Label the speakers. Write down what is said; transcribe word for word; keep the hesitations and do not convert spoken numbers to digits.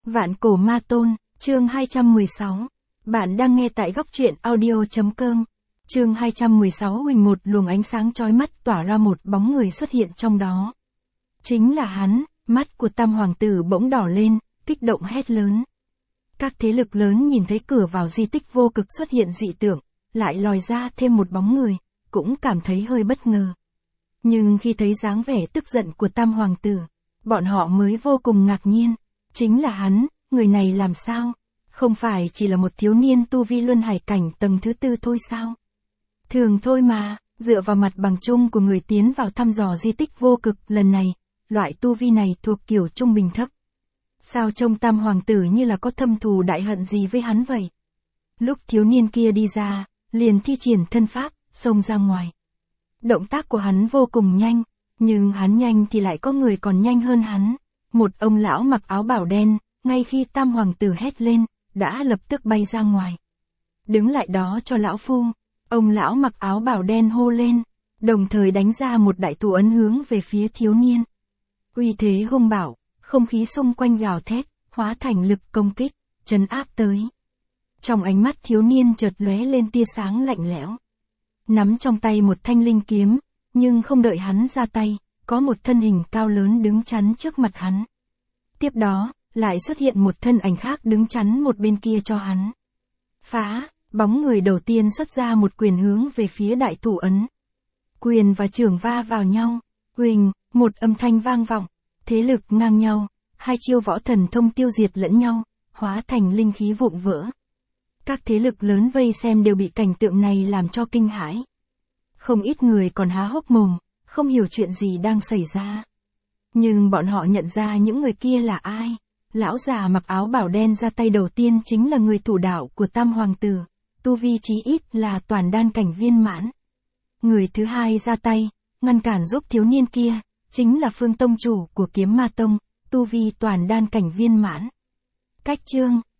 Speaker 1: Vạn cổ ma tôn, chương hai trăm mười sáu. Bạn đang nghe tại góc truyện audio.com. Chương hai trăm mười sáu. Huỳnh, một luồng ánh sáng chói mắt tỏa ra, một bóng người xuất hiện trong đó. Chính là hắn. Mắt của Tam hoàng tử bỗng đỏ lên, kích động hét lớn. Các thế lực lớn nhìn thấy cửa vào di tích vô cực xuất hiện dị tượng, lại lòi ra thêm một bóng người, cũng cảm thấy hơi bất ngờ. Nhưng khi thấy dáng vẻ tức giận của Tam hoàng tử, bọn họ mới vô cùng ngạc nhiên. Chính là hắn, người này làm sao? Không phải chỉ là một thiếu niên tu vi luân hải cảnh tầng thứ tư thôi sao? Thường thôi mà, dựa vào mặt bằng chung của người tiến vào thăm dò di tích vô cực lần này, loại tu vi này thuộc kiểu trung bình thấp. Sao trông Tam hoàng tử như là có thâm thù đại hận gì với hắn vậy? Lúc thiếu niên kia đi ra, liền thi triển thân pháp, xông ra ngoài. Động tác của hắn vô cùng nhanh, nhưng hắn nhanh thì lại có người còn nhanh hơn hắn. Một ông lão mặc áo bảo đen, ngay khi Tam hoàng tử hét lên, đã lập tức bay ra ngoài. Đứng lại đó cho lão phu, ông lão mặc áo bảo đen hô lên, đồng thời đánh ra một đại thủ ấn hướng về phía thiếu niên. Uy thế hung bạo, không khí xung quanh gào thét, hóa thành lực công kích, trấn áp tới. Trong ánh mắt thiếu niên chợt lóe lên tia sáng lạnh lẽo. Nắm trong tay một thanh linh kiếm, nhưng không đợi hắn ra tay, có một thân hình cao lớn đứng chắn trước mặt hắn. Tiếp đó, lại xuất hiện một thân ảnh khác đứng chắn một bên kia cho hắn. Phá, bóng người đầu tiên xuất ra một quyền hướng về phía đại thủ ấn. Quyền và chưởng va vào nhau, huỳnh, một âm thanh vang vọng, thế lực ngang nhau, hai chiêu võ thần thông tiêu diệt lẫn nhau, hóa thành linh khí vụn vỡ. Các thế lực lớn vây xem đều bị cảnh tượng này làm cho kinh hãi. Không ít người còn há hốc mồm, không hiểu chuyện gì đang xảy ra. Nhưng bọn họ nhận ra những người kia là ai. Lão già mặc áo bảo đen ra tay đầu tiên chính là người thủ đạo của Tam hoàng tử, tu vi chí ít là toàn đan cảnh viên mãn. Người thứ hai ra tay, ngăn cản giúp thiếu niên kia, chính là Phương tông chủ của Kiếm Ma tông, tu vi toàn đan cảnh viên mãn. Cách chương